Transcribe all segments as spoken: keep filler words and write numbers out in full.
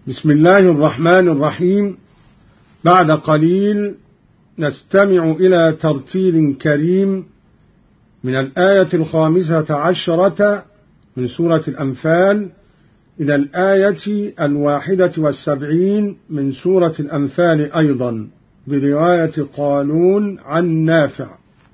بسم الله الرحمن الرحيم. بعد قليل نستمع إلى ترتيل كريم من الآية الخامسة عشرة من سورة الأنفال إلى الآية الواحدة والسبعين من سورة الأنفال أيضا، برواية قالون عن نافع.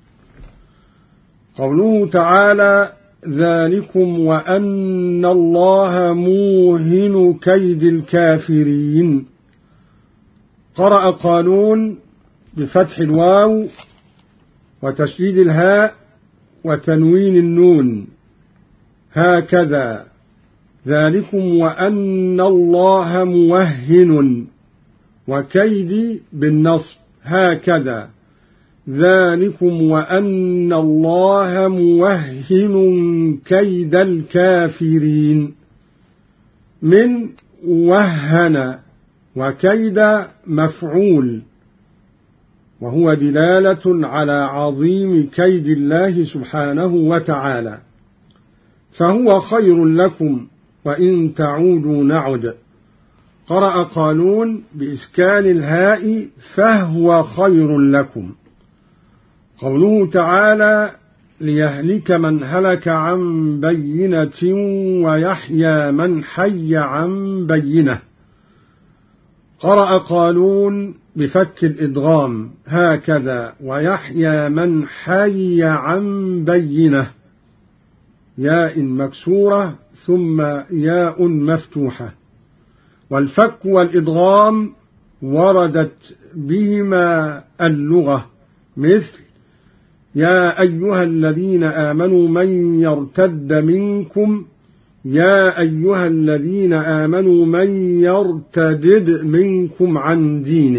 قوله تعالى: ذلكم وأن الله موهن كيد الكافرين. قرأ قالون بفتح الواو وتشديد الهاء وتنوين النون، هكذا. ذلكم وأن الله موهن، وكيد بالنصب، هكذا. ذلكم وأن الله موهن كيد الكافرين. من وهن وكيد مفعول، وهو دلالة على عظيم كيد الله سبحانه وتعالى، فهو خير لكم وإن تعودوا نعد. قرأ قالون بإسكان الهاء فهو خير لكم. قوله تعالى: ليهلك من هلك عن بينة ويحيى من حي عن بينة. قرأ قالون بفك الإدغام، هكذا. ويحيى من حي عن بينة، ياء مكسورة ثم ياء مفتوحة. والفك والإدغام وردت بهما اللغة، مثل: يا أيها الذين آمنوا من يرتد منكم يا أيها الذين آمنوا من يرتد منكم عن دينه.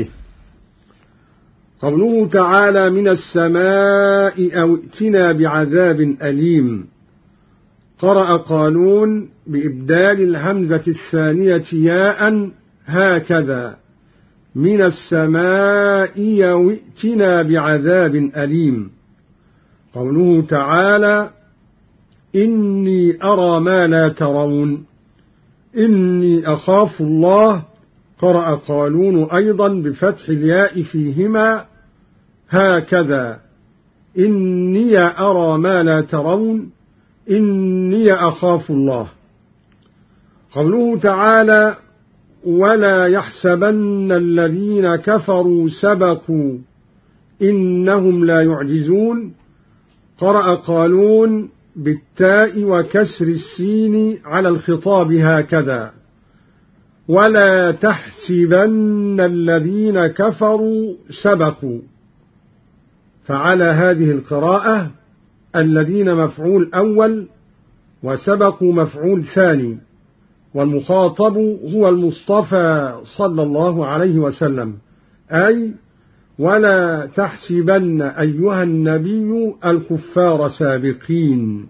قوله تعالى: من السماء أو ائتنا بعذاب أليم. قرأ قالون بإبدال الهمزة الثانية ياء، هكذا. من السماء أو ائتنا بعذاب أليم. قوله تعالى: إني أرى ما لا ترون. إني أخاف الله. قرأ قالون أيضا بفتح الياء فيهما، هكذا. إني أرى ما لا ترون. إني أخاف الله. قوله تعالى: ولا يحسبن الذين كفروا سبقوا إنهم لا يعجزون. قرأ قالون بالتاء وكسر السين على الخطاب، هكذا. ولا تحسبن الذين كفروا سبقوا. فعلى هذه القراءة الذين مفعول أول وسبقوا مفعول ثاني، والمخاطب هو المصطفى صلى الله عليه وسلم، أي ولا تحسبن أيها النبي الكفار سابقين.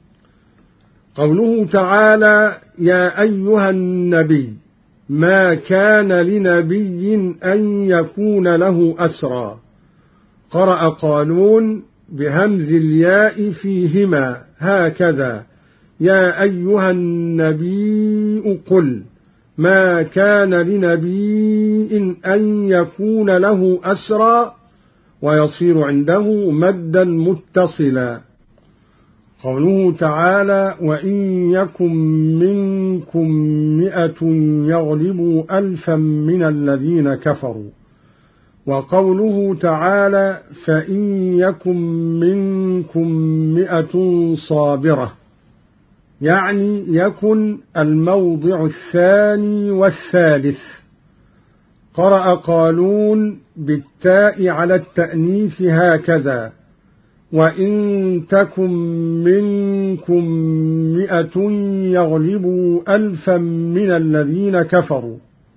قوله تعالى: يا أيها النبي ما كان لنبي أن يكون له أسرى. قرأ قالون بهمز الياء فيهما، هكذا. يا أيها النبي قل ما كان لنبي أن يكون له أسرى، ويصير عنده مدا متصلا. قوله تعالى: وإن يكن منكم مئة يغلبوا ألفا من الذين كفروا. وقوله تعالى: فإن يكن منكم مئة صابرة، يعني يكن الموضع الثاني والثالث. قرأ قالون بالتاء على التأنيث، هكذا. وإن تكن منكم مئة يغلبوا ألفا من الذين كفروا.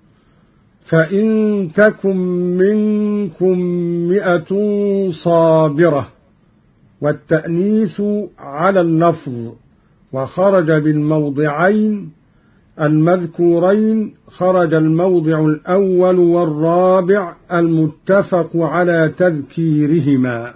فإن تكن منكم مئة صابرة، والتأنيث على اللفظ، وخرج بالموضعين المذكورين. خرج الموضع الأول والرابع المتفق على تذكيرهما.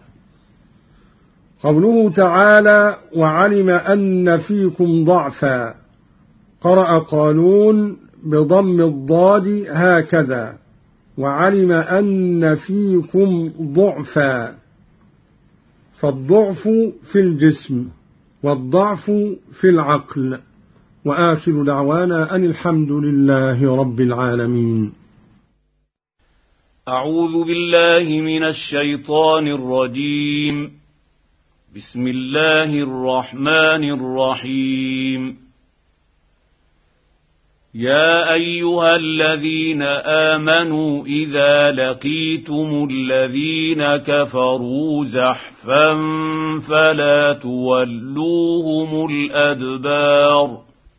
قوله تعالى: وعلم أن فيكم ضعفا. قرأ قالون بضم الضاد هكذا: وعلم أن فيكم ضعفا، فالضعف في الجسم والضعف في العقل. وآخر دعوانا أن الحمد لله رب العالمين. أعوذ بالله من الشيطان الرجيم. بسم الله الرحمن الرحيم. يا أيها الذين آمنوا إذا لقيتم الذين كفروا زحفا فلا تولوهم الأدبار،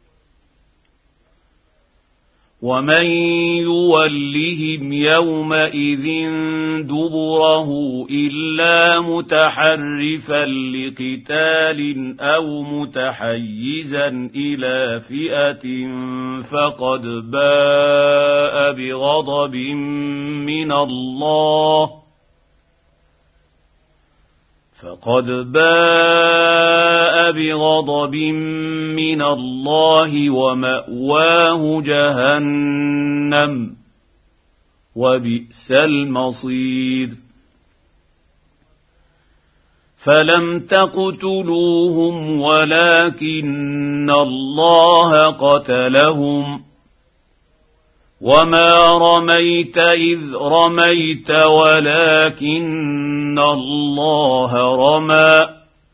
ومن يولهم يومئذ دبره إلا متحرفا لقتال أو متحيزا إلى فئة فقد باء بغضب من الله فقد باء بغضب من الله ومأواه جهنم وبئس المصير. فلم تقتلوهم ولكن الله قتلهم، وما رميت إذ رميت ولكن الله رمى،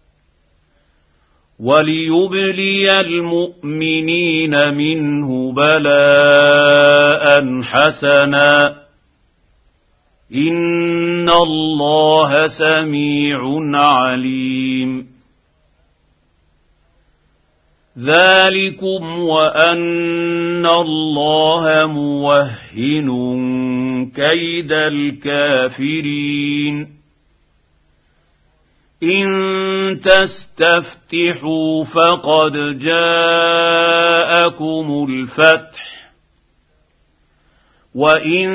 وليبلي المؤمنين منه بلاء حسنا، إن الله سميع عليم. ذلكم وأن الله موهن كيد الكافرين. إن تستفتحوا فقد جاءكم الفتح، وإن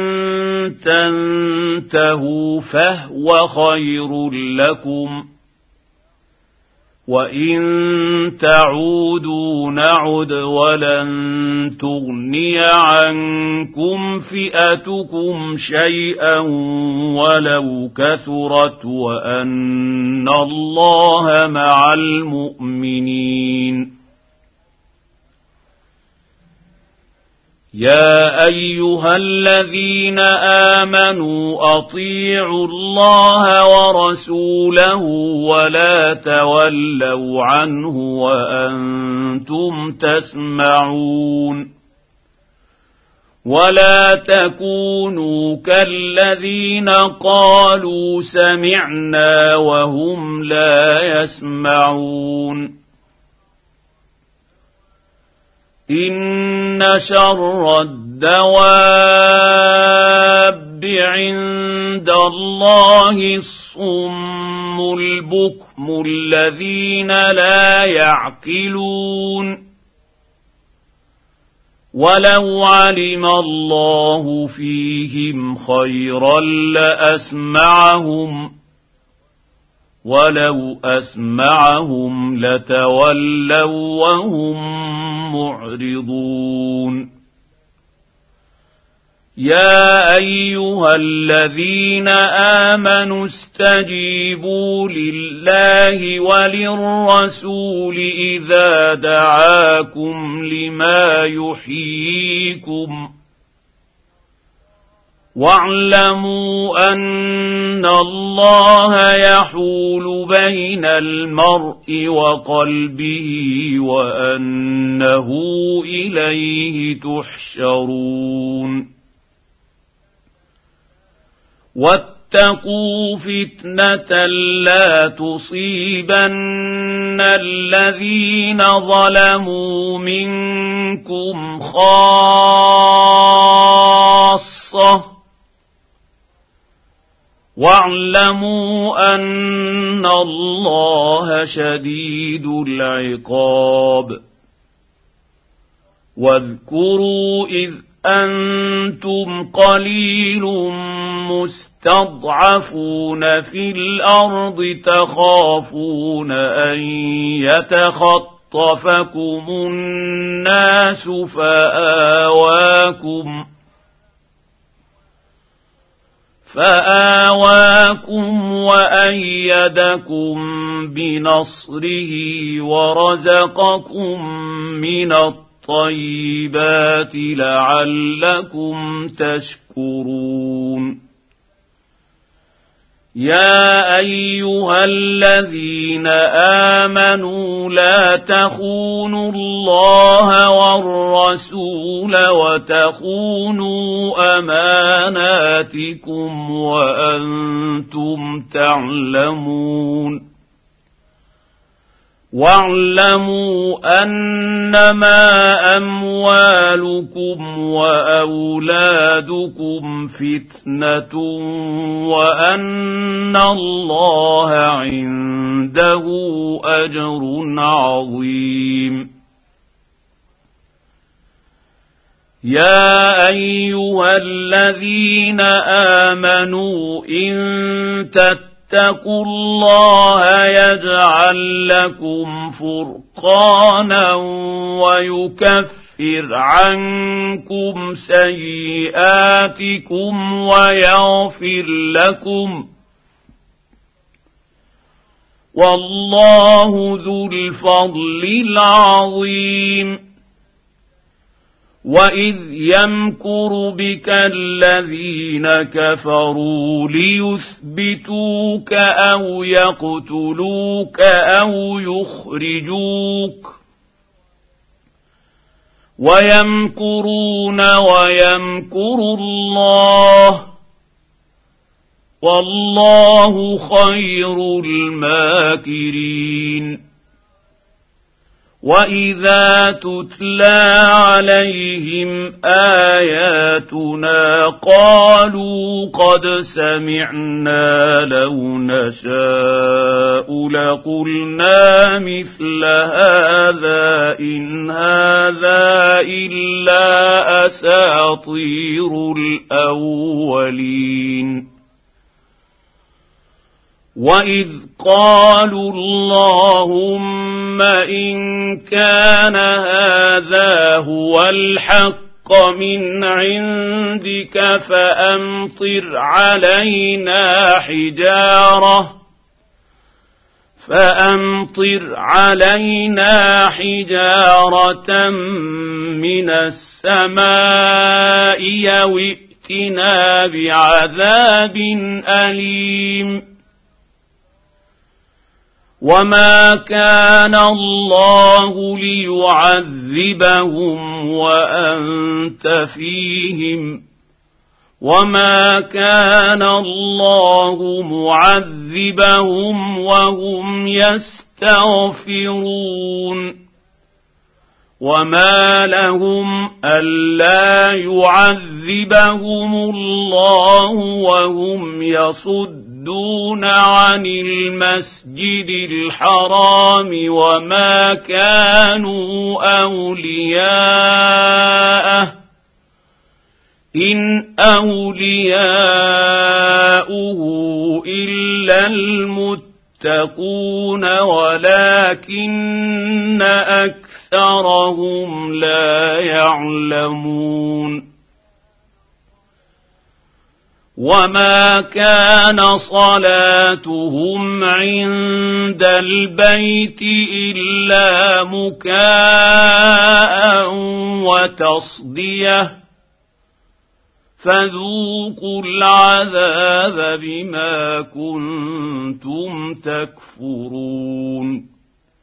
تنتهوا فهو خير لكم، وإن تعودوا نعد ولن تغني عنكم فئتكم شيئا ولو كثرت، وأن الله مع المؤمنين. يا أيها الذين آمنوا أطيعوا الله ورسوله ولا تولوا عنه وأنتم تسمعون، ولا تكونوا كالذين قالوا سمعنا وهم لا يسمعون. إن شر الدواب عند الله الصم البكم الذين لا يعقلون، ولو علم الله فيهم خيرا لأسمعهم، ولو أسمعهم لتولوا وهم معرضون. يا أيها الذين آمنوا استجيبوا لله وللرسول إذا دعاكم لما يحييكم، واعلموا أن الله يحول بين المرء وقلبه وأنه إليه تحشرون. واتقوا فتنة لا تصيبن الذين ظلموا منكم خاصة، واعلموا أن الله شديد العقاب. واذكروا إذ أنتم قليل مستضعفون في الأرض تخافون أن يتخطفكم اصطفكم الناس فآواكم فآواكم وأيدكم بنصره ورزقكم من الطيبات لعلكم تشكرون يا أيها الذين آمنوا لا تخونوا الله والرسول وتخونوا أماناتكم وأنتم تعلمون واعلموا أنما أموالكم وأولادكم فتنة وأن الله عنده أجر عظيم يا أيها الذين آمنوا إن تتقوا اتقوا الله يجعل لكم فرقانا ويكفر عنكم سيئاتكم ويغفر لكم والله ذو الفضل العظيم وإذ يمكر بك الذين كفروا ليثبتوك أو يقتلوك أو يخرجوك ويمكرون ويمكر الله والله خير الماكرين وإذا تتلى عليهم آياتنا قالوا قد سمعنا لو نشاء لقلنا مثل هذا إن هذا إلا أساطير الأولين وإذ قالوا اللهم إن كان هذا هو الحق من عندك فأمطر علينا حجارة فأمطر علينا حجارة من السماء أو ائتنا بعذاب أليم وما كان الله ليعذبهم وأنت فيهم وما كان الله معذبهم وهم يستغفرون وما لهم ألا يعذبهم الله وهم يصدون دون عن المسجد الحرام وما كانوا أولياءه إن أولياؤه إلا المتقون ولكن أكثرهم لا يعلمون وما كان صلاتهم عند البيت إلا مكاء وتصدية فذوقوا العذاب بما كنتم تكفرون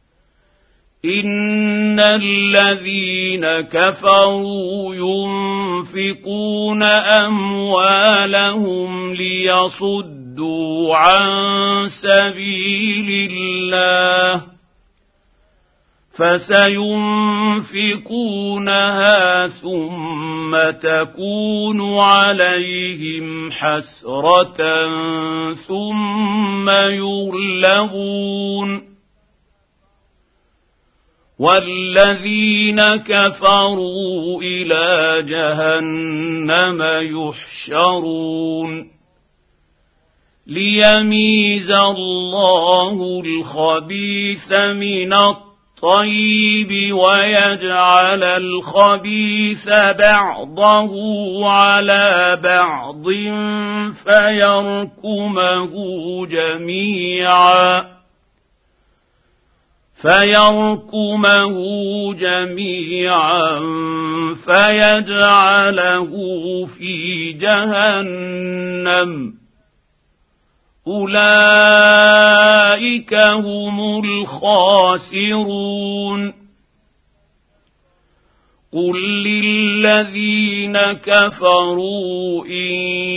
إن الذين كفروا ينفقون أموالهم ليصدوا عن سبيل الله فسينفقونها ثم تكون عليهم حسرة ثم يغلبون والذين كفروا إلى جهنم يحشرون ليميز الله الخبيث من الطيب الطيب ويجعل الخبيث بعضه على بعض فيركمه جميعا فيركمه جميعا فيجعله في جهنم أولئك هم الخاسرون قل للذين كفروا إن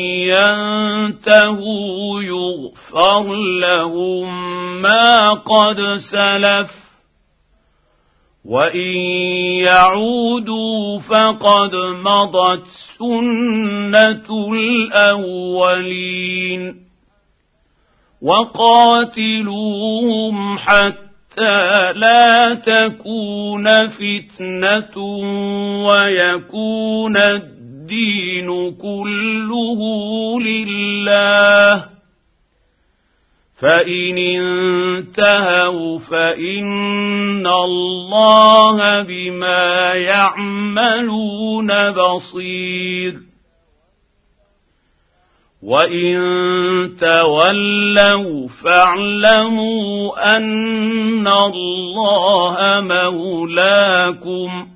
ينتهوا يغفر لهم ما قد سلف وإن يعودوا فقد مضت سنة الأولين وقاتلوهم حتى لا تكون فتنة ويكون الدين كله لله فإن انتهوا فإن الله بما يعملون بصير وإن تولوا فاعلموا أن الله مولاكم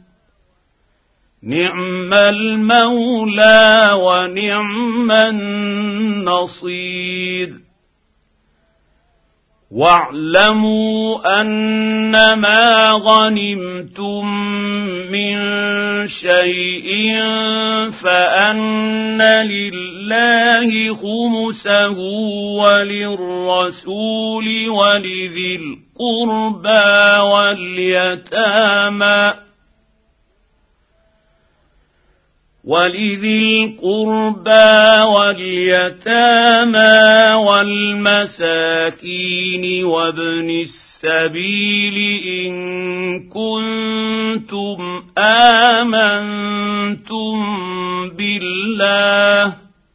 نعم المولى ونعم النصير واعلموا أنما غنمتم من شيء فأن لله خمسه وللرسول ولذي القربى واليتامى ولذي القربى واليتامى والمساكين وابن السبيل إن كنتم آمنتم بالله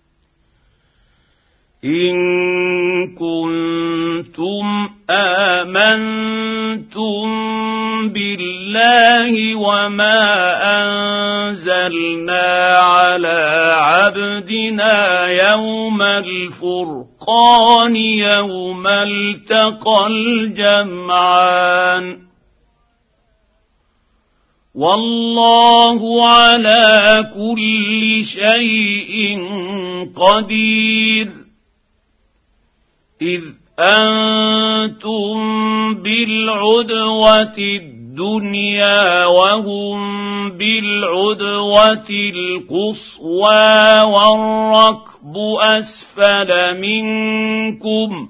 إن كنتم آمنتم بالله وما أنزلنا على عبدنا يوم الفرقان يوم التقى الجمعان والله على كل شيء قدير إذ أنتم بالعدوة الدنيا وهم بالعدوة القصوى والركب أسفل منكم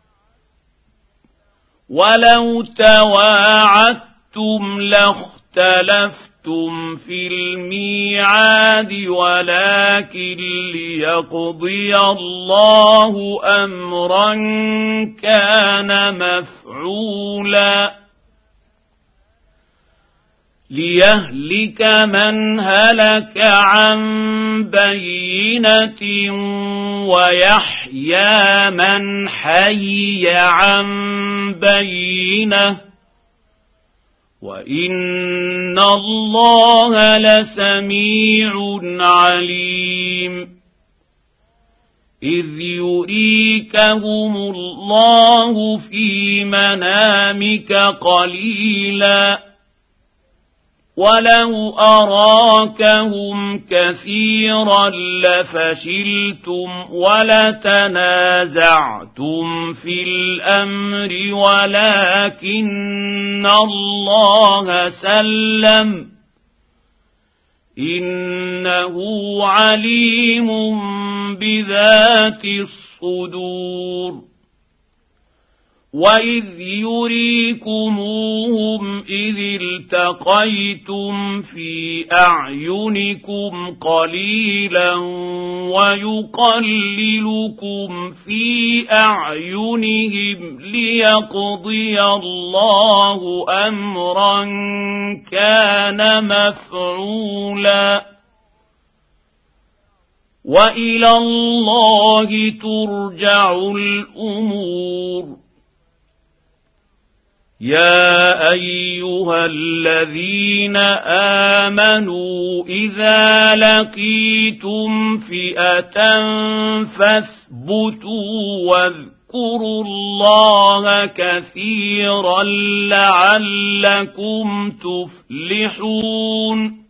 ولو تواعدتم لاختلفتم في الميعاد ولكن ليقضي الله أمرا كان مفعولا ليهلك من هلك عن بينة ويحيى من حي عن بينة وإن الله لسميع عليم إذ يريكهم الله في منامك قليلا ولو أراكهم كثيرا لفشلتم ولتنازعتم في الأمر ولكن الله سلم إنه عليم بذات الصدور وإذ يريكموهم إذ التقيتم في أعينكم قليلا ويقللكم في أعينهم ليقضي الله أمرا كان مفعولا وإلى الله ترجع الأمور يا أيها الذين آمنوا إذا لقيتم فئة فاثبتوا واذكروا الله كثيرا لعلكم تفلحون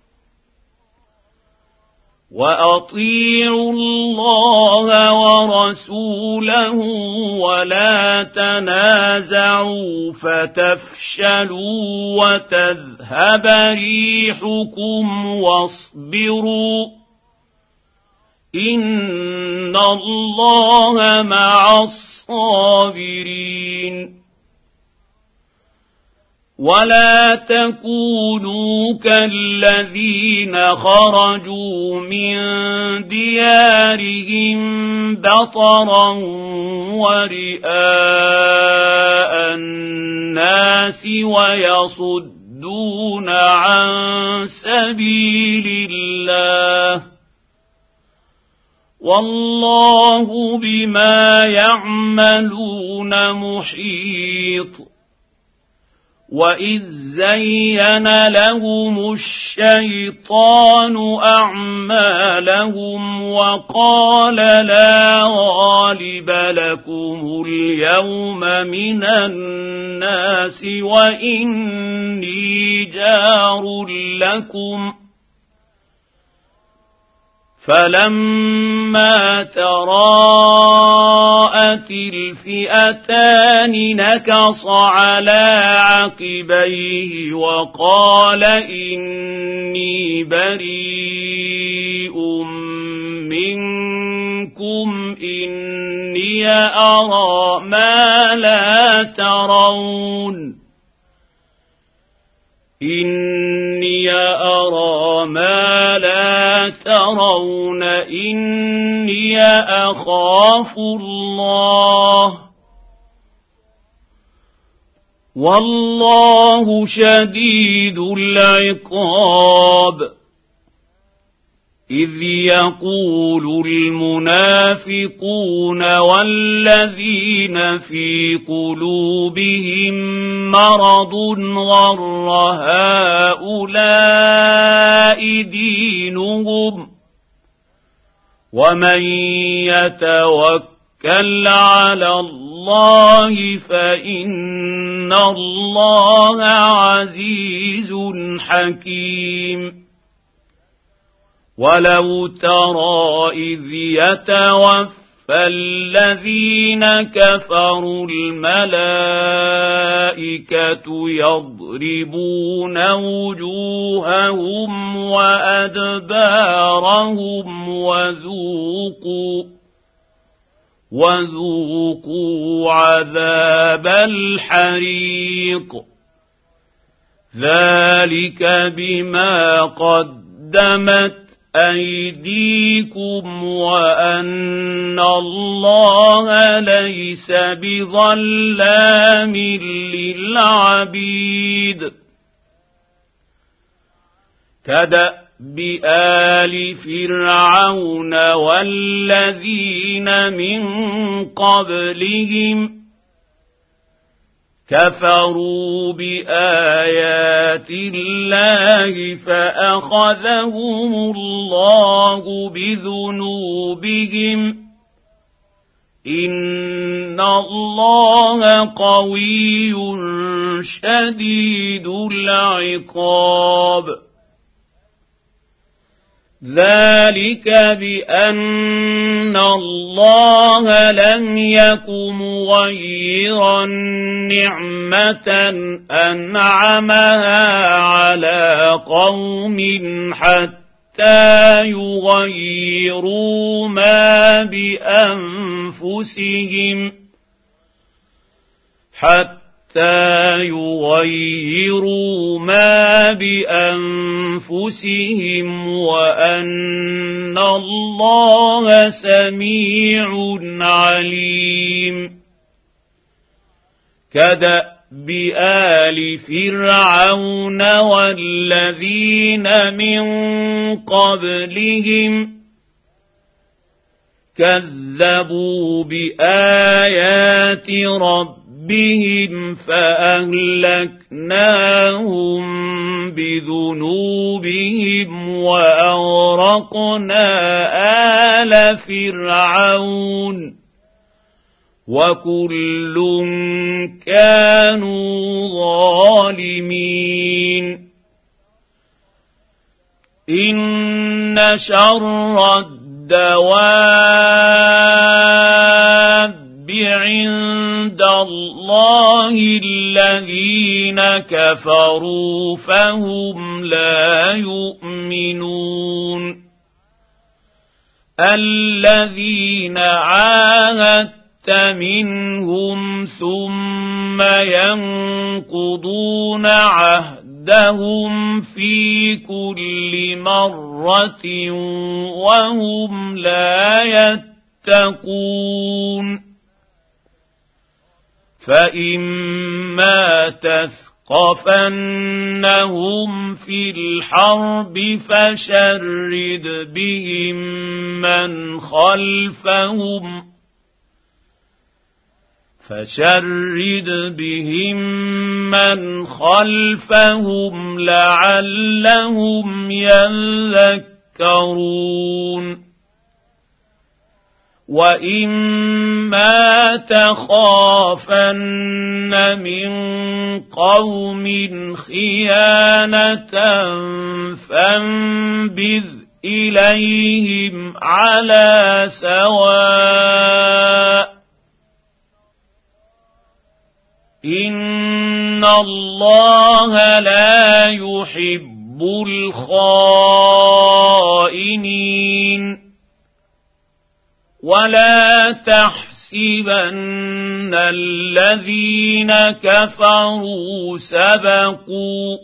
وأطيعوا الله ورسوله ولا تنازعوا فتفشلوا وتذهب ريحكم واصبروا إن الله مع الصابرين ولا تكونوا كالذين خرجوا من ديارهم بطرا ورئاء الناس ويصدون عن سبيل الله والله بما يعملون محيط وإذ زين لهم الشيطان أعمالهم وقال لا غالب لكم اليوم من الناس وإني جار لكم فلما تراءت الفئتان نكص على عقبيه وقال إني بريء منكم إني أرى ما لا ترون إني أرى ما لا ترون إني أخاف الله والله شديد العقاب إذ يقول المنافقون والذين في قلوبهم مرض غر هؤلاء دينهم ومن يتوكل على الله فإن الله عزيز حكيم ولو ترى إذ يتوفى الذين كفروا الملائكة يضربون وجوههم وأدبارهم وذوقوا وذوقوا عذاب الحريق ذلك بما قدمت أيديكم وأن الله ليس بظلام للعبيد كدأب آل فرعون والذين من قبلهم كفروا بآيات الله فأخذهم الله بذنوبهم إن الله قوي شديد العقاب ذلك بأن الله لم يك مغيرا نعمة أنعمها على قوم حتى يغيروا ما بأنفسهم حتى حتى يغيروا ما بأنفسهم وأن الله سميع عليم كدأب آل فرعون والذين من قبلهم كذبوا بآيات ربهم ربهم فأهلكناهم بذنوبهم وأغرقنا آل فرعون وكل كانوا ظالمين إن شر الدواب عند الله الذين كفروا فهم لا يؤمنون الذين عاهدت منهم ثم ينقضون عهدهم في كل مرة وهم لا يتقون فإما تثقفنهم في الحرب فشرد بهم من خلفهم فشرد بهم من خلفهم لعلهم يذكرون وإما تخافن من قوم خيانة فانبذ إليهم على سواء إن الله لا يحب الخائنين ولا تحسبن الذين كفروا سبقوا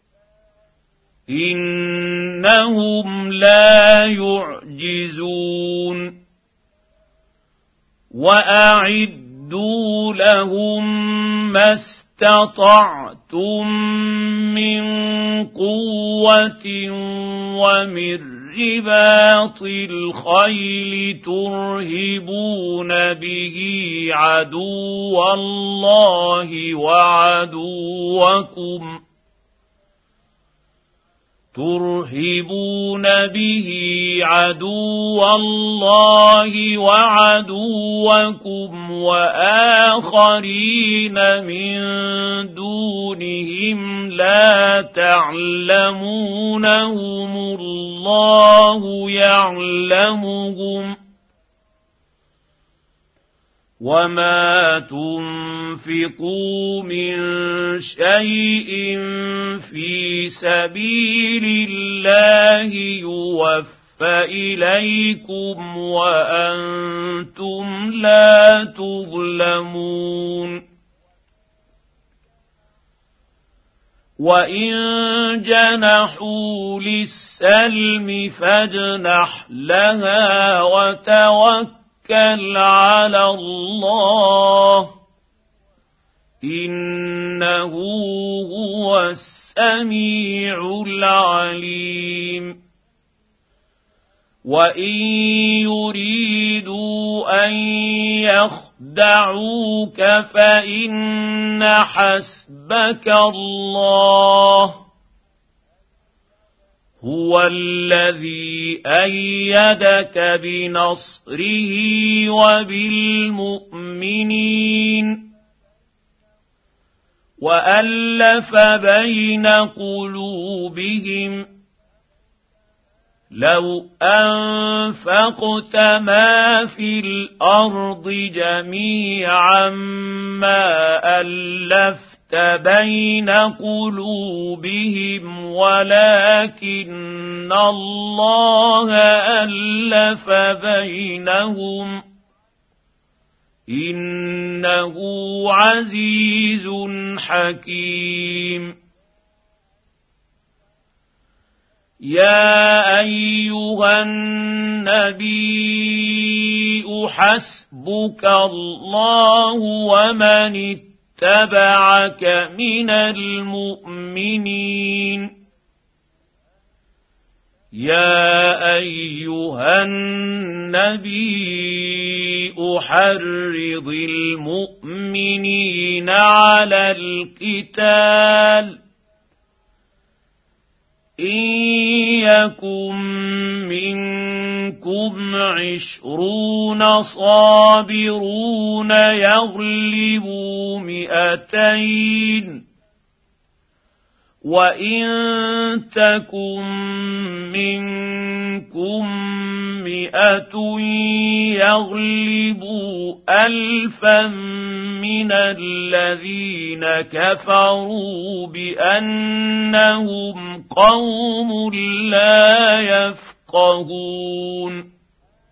إنهم لا يعجزون وأعدوا لهم ما استطعتم من قوة ومن رباط الخيل ترهبون به عدو الله وعدوكم ترهبون به عدو الله وعدوكم وآخرين من دونهم لا تعلمونهم الله يعلمهم وما تنفقوا من شيء في سبيل الله يوفى إليكم وأنتم لا تظلمون وإن جنحوا للسلم فاجنح لها وتوكل توكل على الله إنه هو السميع العليم وإن يريدوا أن يخدعوك فإن حسبك الله هو الذي أيدك بنصره وبالمؤمنين وألف بين قلوبهم لو أنفقت ما في الأرض جميعا ما ألفت بين قلوبهم ولكن الله ألف بينهم إنه عزيز حكيم يا أيها النبي حسبك الله ومن اتبعك من المؤمنين يا أيها النبي أحرض المؤمنين على القتال إن يكن منكم عشرون صابرون يغلبوا مئتين وإن تكن منكم مئة يغلبوا ألفا من الذين كفروا بأنهم قوم لا يفقهون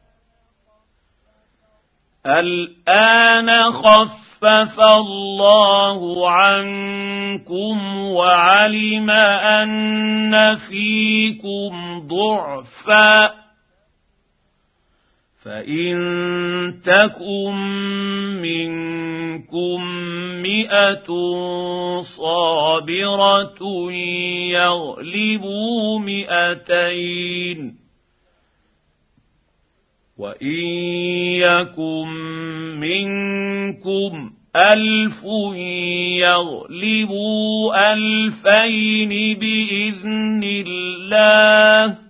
الآن خف خفف الله عنكم وعلم أن فيكم ضعفا فإن تكن منكم مئة صابرة يغلبوا مئتين وإن يكن منكم ألف يغلبوا ألفين بإذن الله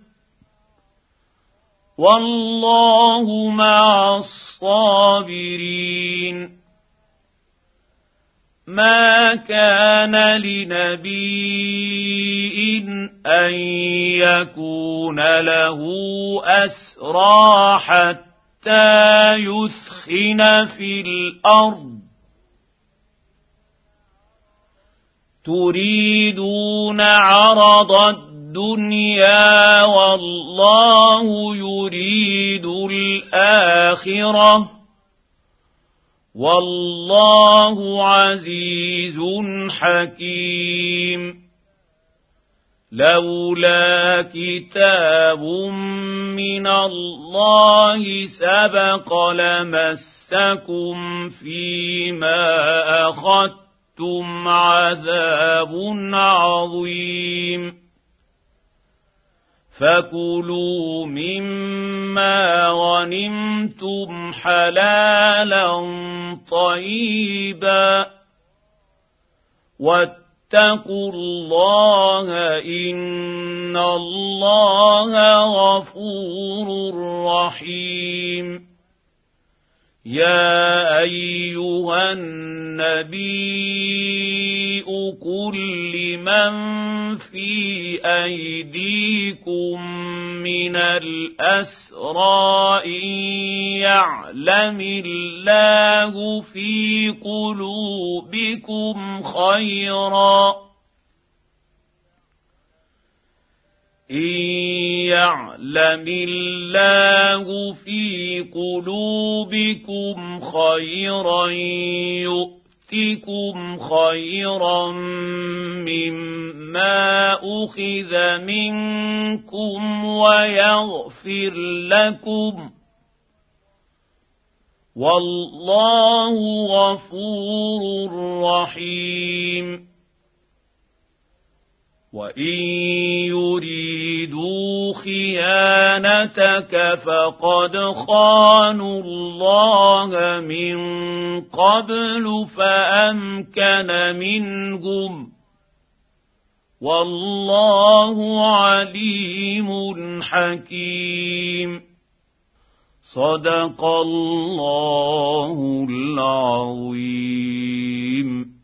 والله مع الصابرين ما كان لنبي أن يكون له أسرى حتى يثخن في الأرض تريدون عرض الدنيا والله يريد الآخرة والله عزيز حكيم لولا كتاب من الله سبق لمسكم فيما أخذتم عذاب عظيم فكلوا مما غنمتم حلالا طيبا واتقوا الله إن الله غفور رحيم يا أيها النبي قل لمن في أيديكم من الأسرى إن يعلم الله في قلوبكم خيرا إن يعلم الله في قلوبكم خيرا يؤتكم خيرا مما أخذ منكم ويغفر لكم والله غفور رحيم وإن يريدوا خيانتك فقد خانوا الله من قبل فأمكن منهم والله عليم حكيم صدق الله العظيم.